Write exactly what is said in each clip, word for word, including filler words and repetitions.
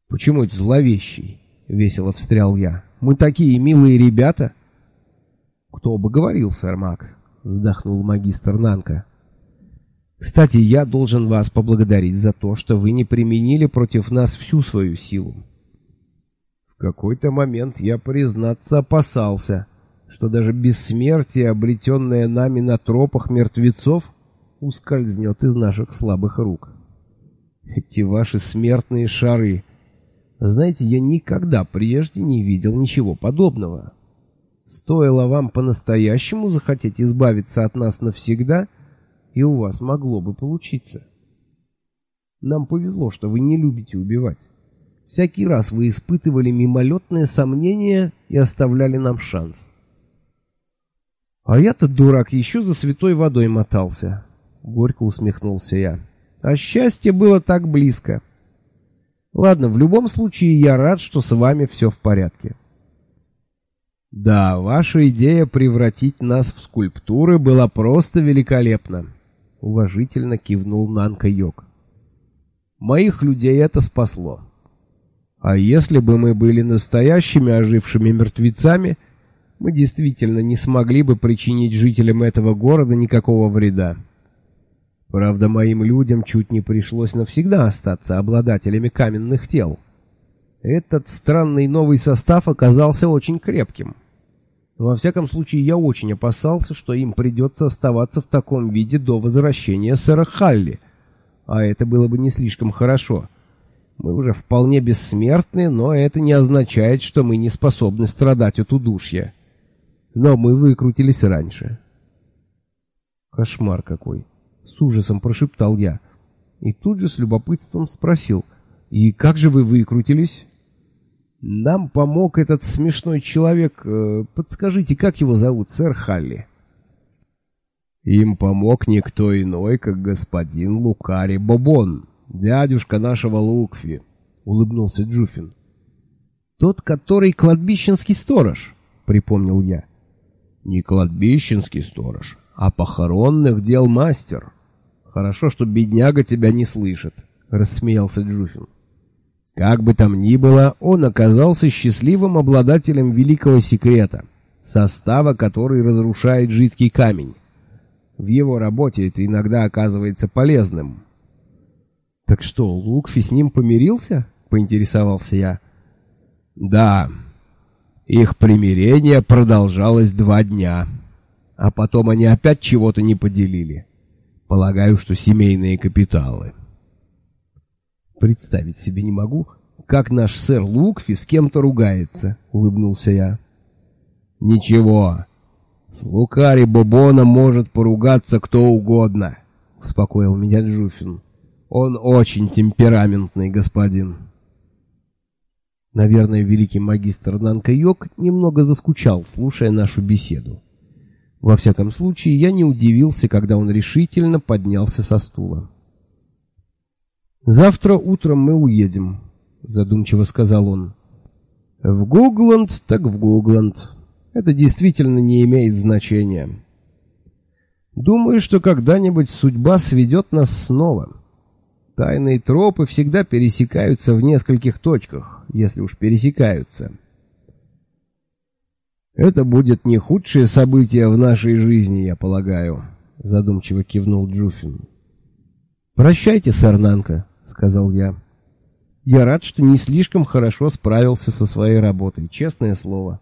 Почему это зловещий? Весело встрял я. Мы такие милые ребята. Кто бы говорил, сэр Макс, вздохнул магистр Нанка. Кстати, я должен вас поблагодарить за то, что вы не применили против нас всю свою силу. В какой-то момент я, признаться, опасался, что даже бессмертие, обретенное нами на тропах мертвецов, ускользнет из наших слабых рук. Эти ваши смертные шары. Знаете, я никогда прежде не видел ничего подобного. Стоило вам по-настоящему захотеть избавиться от нас навсегда, и у вас могло бы получиться. Нам повезло, что вы не любите убивать. Всякий раз вы испытывали мимолетное сомнение и оставляли нам шанс. А я-то, дурак, еще за святой водой мотался. Горько усмехнулся я. А счастье было так близко. Ладно, в любом случае я рад, что с вами все в порядке. Да, ваша идея превратить нас в скульптуры была просто великолепна. Уважительно кивнул Нанка Йог. Моих людей это спасло. А если бы мы были настоящими ожившими мертвецами, мы действительно не смогли бы причинить жителям этого города никакого вреда. Правда, моим людям чуть не пришлось навсегда остаться обладателями каменных тел. Этот странный новый состав оказался очень крепким. Во всяком случае, я очень опасался, что им придется оставаться в таком виде до возвращения сэра Халли, а это было бы не слишком хорошо. Мы уже вполне бессмертны, но это не означает, что мы не способны страдать от удушья. Но мы выкрутились раньше. Кошмар какой! С ужасом прошептал я. И тут же с любопытством спросил: «И как же вы выкрутились?» «Нам помог этот смешной человек. Подскажите, как его зовут, сэр Халли?» «Им помог никто иной, как господин Лукари Бобон, дядюшка нашего Лукфи», — улыбнулся Джуфин. «Тот, который кладбищенский сторож», — припомнил я. «Не кладбищенский сторож, а похоронных дел мастер. Хорошо, что бедняга тебя не слышит», — рассмеялся Джуфин. Как бы там ни было, он оказался счастливым обладателем великого секрета, состава, который разрушает жидкий камень. В его работе это иногда оказывается полезным. «Так что, Лукфи с ним помирился?» — поинтересовался я. «Да, их примирение продолжалось два дня, а потом они опять чего-то не поделили. Полагаю, что семейные капиталы». «Представить себе не могу, как наш сэр Лукфи с кем-то ругается», — улыбнулся я. «Ничего, с Лукари Бобоном может поругаться кто угодно», — успокоил меня Джуфин. «Он очень темпераментный господин». Наверное, великий магистр Нанка Йог немного заскучал, слушая нашу беседу. Во всяком случае, я не удивился, когда он решительно поднялся со стула. «Завтра утром мы уедем», — задумчиво сказал он. «В Гугланд так в Гугланд. Это действительно не имеет значения. Думаю, что когда-нибудь судьба сведет нас снова. Тайные тропы всегда пересекаются в нескольких точках, если уж пересекаются. Это будет не худшее событие в нашей жизни, я полагаю», — задумчиво кивнул Джуфин. «Прощайте, сэр Нанка», — сказал я. «Я рад, что не слишком хорошо справился со своей работой, честное слово».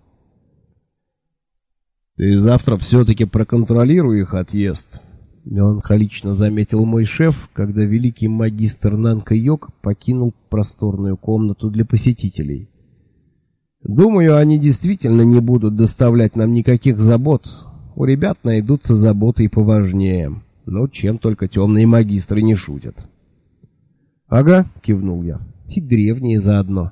«Ты завтра все-таки проконтролируй их отъезд», — меланхолично заметил мой шеф, когда великий магистр Нанка Йог покинул просторную комнату для посетителей. «Думаю, они действительно не будут доставлять нам никаких забот. У ребят найдутся заботы и поважнее. Но чем только темные магистры не шутят». «Ага», — кивнул я, — «и древние заодно».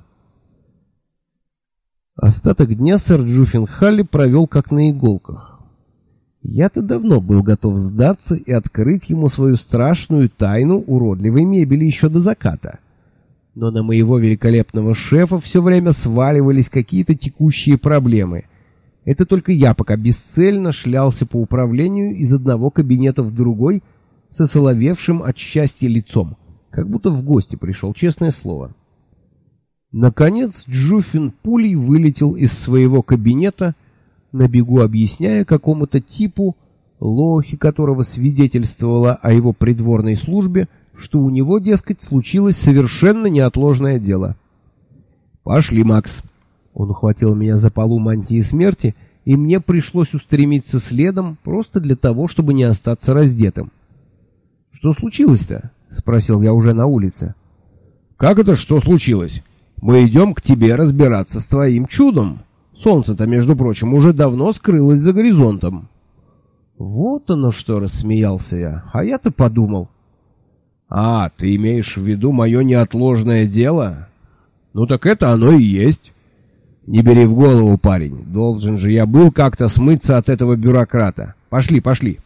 Остаток дня сэр Джуфин Халли провел как на иголках. Я-то давно был готов сдаться и открыть ему свою страшную тайну уродливой мебели еще до заката. Но на моего великолепного шефа все время сваливались какие-то текущие проблемы. Это только я пока бесцельно шлялся по управлению из одного кабинета в другой со соловевшим от счастья лицом, как будто в гости пришел, честное слово. Наконец Джуфин пулей вылетел из своего кабинета, на бегу объясняя какому-то типу, лохи которого свидетельствовала о его придворной службе, что у него, дескать, случилось совершенно неотложное дело. «Пошли, Макс!» Он ухватил меня за полу мантии смерти, и мне пришлось устремиться следом, просто для того, чтобы не остаться раздетым. «Что случилось-то?» — спросил я уже на улице. «Как это что случилось? Мы идем к тебе разбираться с твоим чудом. Солнце-то, между прочим, уже давно скрылось за горизонтом». «Вот оно что!» — рассмеялся я. «А я-то подумал». «А, ты имеешь в виду мое неотложное дело? Ну так это оно и есть. Не бери в голову, парень. Должен же я был как-то смыться от этого бюрократа. Пошли, пошли».